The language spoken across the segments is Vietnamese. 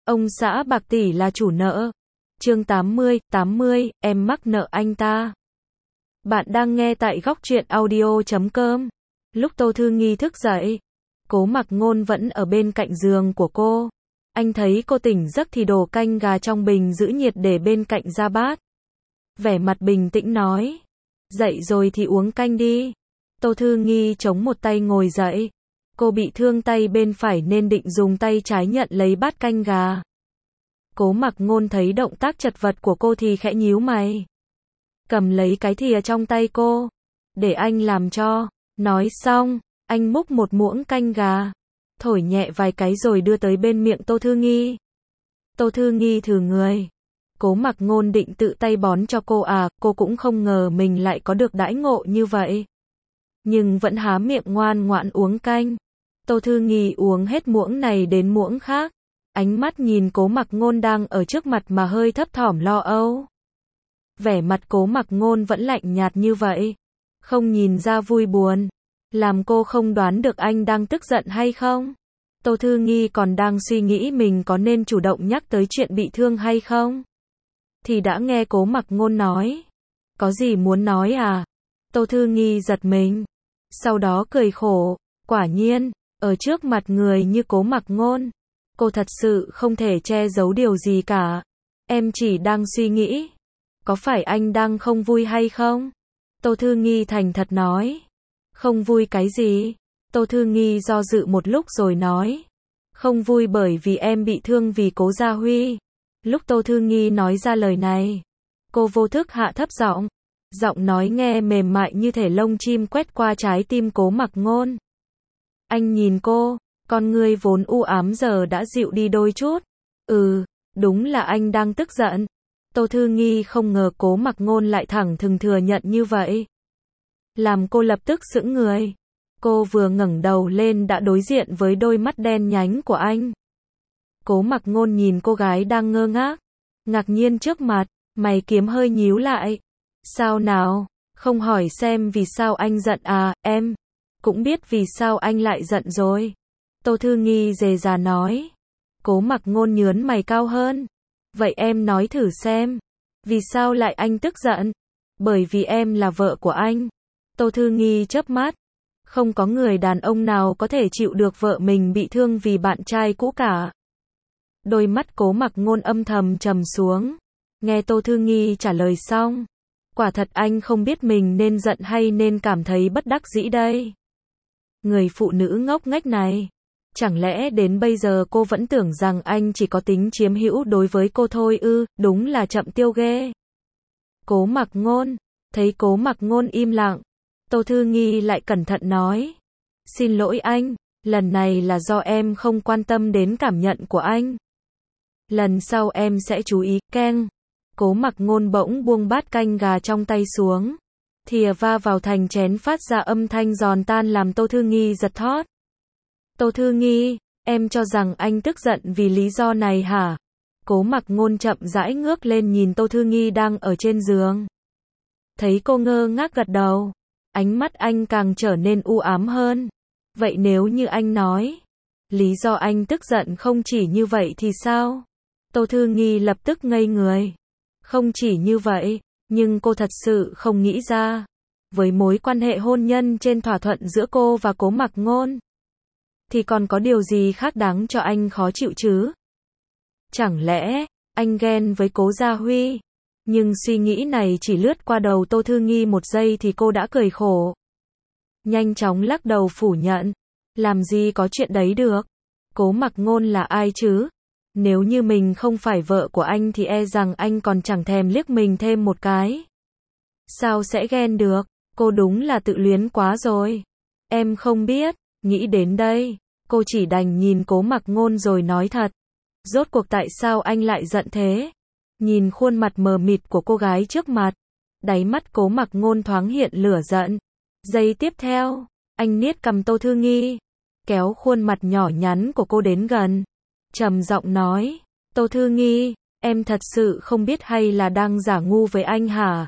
Ông xã bạc tỷ là chủ nợ. Chương 80, em mắc nợ anh ta. Bạn đang nghe tại góc truyện audio.com. Lúc Tô Thư Nghi thức dậy, Cố Mặc Ngôn vẫn ở bên cạnh giường của cô. Anh thấy cô tỉnh giấc thì đổ canh gà trong bình giữ nhiệt để bên cạnh ra bát. Vẻ mặt bình tĩnh nói, dậy rồi thì uống canh đi. Tô Thư Nghi chống một tay ngồi dậy. Cô bị thương tay bên phải nên định dùng tay trái nhận lấy bát canh gà. Cố Mặc Ngôn thấy động tác chật vật của cô thì khẽ nhíu mày. Cầm lấy cái thìa trong tay cô. Để anh làm cho. Nói xong, anh múc một muỗng canh gà. Thổi nhẹ vài cái rồi đưa tới bên miệng Tô Thư Nghi. Tô Thư Nghi thử người. Cố Mặc Ngôn định tự tay bón cho cô à, cô cũng không ngờ mình lại có được đãi ngộ như vậy. Nhưng vẫn há miệng ngoan ngoãn uống canh. Tô Thư Nghi uống hết muỗng này đến muỗng khác. Ánh mắt nhìn Cố Mặc Ngôn đang ở trước mặt mà hơi thấp thỏm lo âu. Vẻ mặt Cố Mặc Ngôn vẫn lạnh nhạt như vậy. Không nhìn ra vui buồn. Làm cô không đoán được anh đang tức giận hay không. Tô Thư Nghi còn đang suy nghĩ mình có nên chủ động nhắc tới chuyện bị thương hay không. Thì đã nghe Cố Mặc Ngôn nói. Có gì muốn nói à? Tô Thư Nghi giật mình. Sau đó cười khổ. Quả nhiên, ở trước mặt người như Cố Mặc Ngôn, cô thật sự không thể che giấu điều gì cả. Em chỉ đang suy nghĩ. Có phải anh đang không vui hay không? Tô Thư Nghi thành thật nói. Không vui cái gì? Tô Thư Nghi do dự một lúc rồi nói. Không vui bởi vì em bị thương vì Cố Gia Huy. Lúc Tô Thư Nghi nói ra lời này, cô vô thức hạ thấp giọng. Giọng nói nghe mềm mại như thể lông chim quét qua trái tim Cố Mặc Ngôn. Anh nhìn cô, con ngươi vốn u ám giờ đã dịu đi đôi chút. Đúng là anh đang tức giận. Tô Thư Nghi không ngờ Cố Mặc Ngôn lại thẳng thừng thừa nhận như vậy. Làm cô lập tức sững người. Cô vừa ngẩng đầu lên đã đối diện với đôi mắt đen nhánh của anh. Cố Mặc Ngôn nhìn cô gái đang ngơ ngác, ngạc nhiên trước mặt, mày kiếm hơi nhíu lại. Sao nào, không hỏi xem vì sao anh giận à, em cũng biết vì sao anh lại giận rồi. Tô Thư Nghi dè dà nói. Cố Mặc Ngôn nhướn mày cao hơn. Vậy em nói thử xem, vì sao lại anh tức giận? Bởi vì em là vợ của anh. Tô Thư Nghi chớp mắt. Không có người đàn ông nào có thể chịu được vợ mình bị thương vì bạn trai cũ cả. Đôi mắt Cố Mặc Ngôn âm thầm trầm xuống. Nghe Tô Thư Nghi trả lời xong, quả thật anh không biết mình nên giận hay nên cảm thấy bất đắc dĩ đây. Người phụ nữ ngốc nghếch này. Chẳng lẽ đến bây giờ cô vẫn tưởng rằng anh chỉ có tính chiếm hữu đối với cô thôi ư, đúng là chậm tiêu ghê. Cố Mặc Ngôn. Thấy Cố Mặc Ngôn im lặng, Tô Thư Nghi lại cẩn thận nói. Xin lỗi anh, lần này là do em không quan tâm đến cảm nhận của anh. Lần sau em sẽ chú ý, keng. Cố Mặc Ngôn bỗng buông bát canh gà trong tay xuống. Thìa va vào thành chén phát ra âm thanh giòn tan làm Tô Thư Nghi giật thót. Tô Thư Nghi, em cho rằng anh tức giận vì lý do này hả? Cố Mặc Ngôn chậm rãi ngước lên nhìn Tô Thư Nghi đang ở trên giường. Thấy cô ngơ ngác gật đầu, ánh mắt anh càng trở nên u ám hơn. Vậy nếu như anh nói, lý do anh tức giận không chỉ như vậy thì sao? Tô Thư Nghi lập tức ngây người. Không chỉ như vậy, nhưng cô thật sự không nghĩ ra. Với mối quan hệ hôn nhân trên thỏa thuận giữa cô và Cố Mặc Ngôn, thì còn có điều gì khác đáng cho anh khó chịu chứ? Chẳng lẽ, anh ghen với Cố Gia Huy? Nhưng suy nghĩ này chỉ lướt qua đầu Tô Thư Nghi một giây thì cô đã cười khổ. Nhanh chóng lắc đầu phủ nhận. Làm gì có chuyện đấy được? Cố Mặc Ngôn là ai chứ? Nếu như mình không phải vợ của anh thì e rằng anh còn chẳng thèm liếc mình thêm một cái. Sao sẽ ghen được? Cô đúng là tự luyến quá rồi. Em không biết. Nghĩ đến đây, cô chỉ đành nhìn Cố Mặc Ngôn rồi nói thật. Rốt cuộc tại sao anh lại giận thế? Nhìn khuôn mặt mờ mịt của cô gái trước mặt, đáy mắt Cố Mặc Ngôn thoáng hiện lửa giận. Giây tiếp theo, anh niết cằm Tô Thư Nghi, kéo khuôn mặt nhỏ nhắn của cô đến gần, trầm giọng nói, Tô Thư Nghi, em thật sự không biết hay là đang giả ngu với anh hả?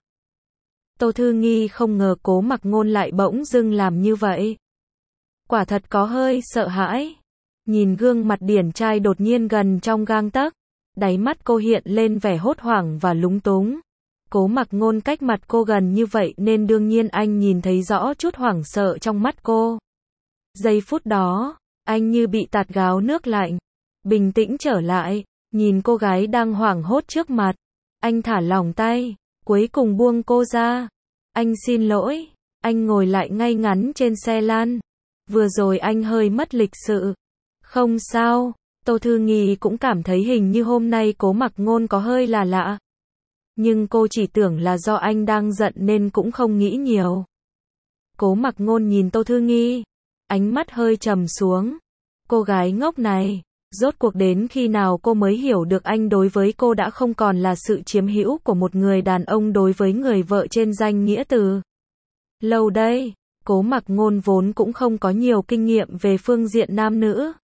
Tô Thư Nghi không ngờ Cố Mặc Ngôn lại bỗng dưng làm như vậy. Quả thật có hơi sợ hãi. Nhìn gương mặt điển trai đột nhiên gần trong gang tấc, đáy mắt cô hiện lên vẻ hốt hoảng và lúng túng. Cố Mặc Ngôn cách mặt cô gần như vậy nên đương nhiên anh nhìn thấy rõ chút hoảng sợ trong mắt cô. Giây phút đó, anh như bị tạt gáo nước lạnh. Bình tĩnh trở lại, nhìn cô gái đang hoảng hốt trước mặt. Anh thả lỏng tay, cuối cùng buông cô ra. Anh xin lỗi. Anh ngồi lại ngay ngắn trên xe lăn. Vừa rồi anh hơi mất lịch sự. Không sao, Tô Thư Nghi cũng cảm thấy hình như hôm nay Cố Mặc Ngôn có hơi là lạ. Nhưng cô chỉ tưởng là do anh đang giận nên cũng không nghĩ nhiều. Cố Mặc Ngôn nhìn Tô Thư Nghi, ánh mắt hơi trầm xuống. Cô gái ngốc này, rốt cuộc đến khi nào cô mới hiểu được anh đối với cô đã không còn là sự chiếm hữu của một người đàn ông đối với người vợ trên danh nghĩa từ. Lâu đây, Cố Mặc Ngôn vốn cũng không có nhiều kinh nghiệm về phương diện nam nữ.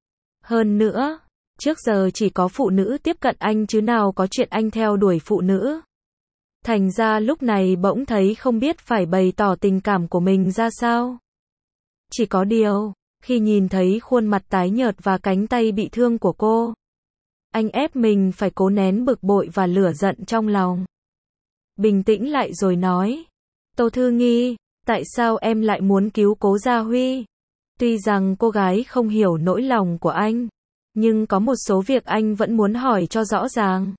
Hơn nữa, trước giờ chỉ có phụ nữ tiếp cận anh chứ nào có chuyện anh theo đuổi phụ nữ. Thành ra lúc này bỗng thấy không biết phải bày tỏ tình cảm của mình ra sao. Chỉ có điều, khi nhìn thấy khuôn mặt tái nhợt và cánh tay bị thương của cô, anh ép mình phải cố nén bực bội và lửa giận trong lòng. Bình tĩnh lại rồi nói, Tô Thư Nghi, tại sao em lại muốn cứu Cố Gia Huy? Tuy rằng cô gái không hiểu nỗi lòng của anh, nhưng có một số việc anh vẫn muốn hỏi cho rõ ràng.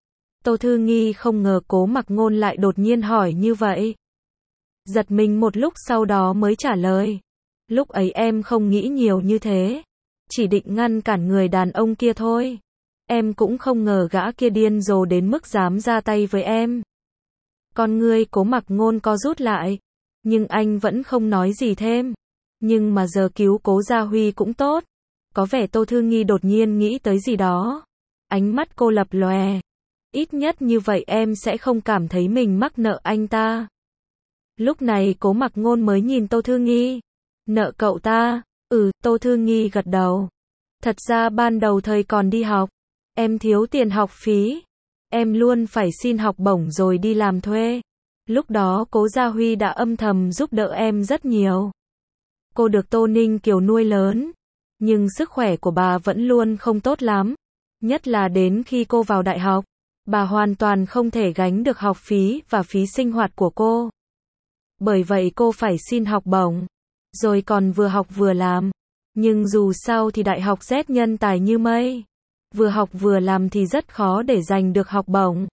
Tô Thư Nghi không ngờ Cố Mặc Ngôn lại đột nhiên hỏi như vậy. Giật mình một lúc sau đó mới trả lời. Lúc ấy em không nghĩ nhiều như thế. Chỉ định ngăn cản người đàn ông kia thôi. Em cũng không ngờ gã kia điên rồ đến mức dám ra tay với em. Con ngươi Cố Mặc Ngôn co rút lại. Nhưng anh vẫn không nói gì thêm. Nhưng mà giờ cứu Cố Gia Huy cũng tốt. Có vẻ Tô Thư Nghi đột nhiên nghĩ tới gì đó. Ánh mắt cô lập lòe. Ít nhất như vậy em sẽ không cảm thấy mình mắc nợ anh ta. Lúc này Cố Mặc Ngôn mới nhìn Tô Thư Nghi. Nợ cậu ta? Tô Thư Nghi gật đầu. Thật ra ban đầu thời còn đi học, em thiếu tiền học phí. Em luôn phải xin học bổng rồi đi làm thuê. Lúc đó Cố Gia Huy đã âm thầm giúp đỡ em rất nhiều. Cô được Tô Ninh Kiều nuôi lớn. Nhưng sức khỏe của bà vẫn luôn không tốt lắm. Nhất là đến khi cô vào đại học, bà hoàn toàn không thể gánh được học phí và phí sinh hoạt của cô. Bởi vậy cô phải xin học bổng. Rồi còn vừa học vừa làm. Nhưng dù sao thì đại học xét nhân tài như mây. Vừa học vừa làm thì rất khó để giành được học bổng.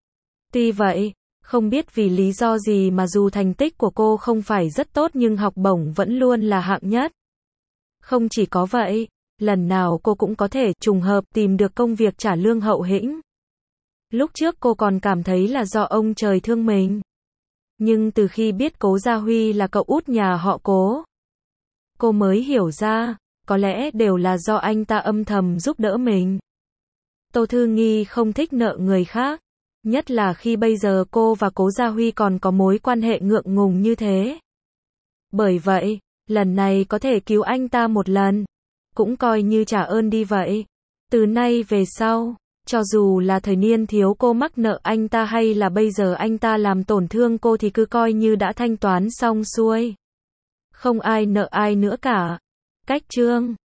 Tuy vậy, không biết vì lý do gì mà dù thành tích của cô không phải rất tốt nhưng học bổng vẫn luôn là hạng nhất. Không chỉ có vậy, lần nào cô cũng có thể trùng hợp tìm được công việc trả lương hậu hĩnh. Lúc trước cô còn cảm thấy là do ông trời thương mình. Nhưng từ khi biết Cố Gia Huy là cậu út nhà họ Cố, cô mới hiểu ra, có lẽ đều là do anh ta âm thầm giúp đỡ mình. Tô Thư Nghi không thích nợ người khác, nhất là khi bây giờ cô và Cố Gia Huy còn có mối quan hệ ngượng ngùng như thế. Bởi vậy, lần này có thể cứu anh ta một lần, cũng coi như trả ơn đi vậy. Từ nay về sau, cho dù là thời niên thiếu cô mắc nợ anh ta hay là bây giờ anh ta làm tổn thương cô thì cứ coi như đã thanh toán xong xuôi. Không ai nợ ai nữa cả. Cách chương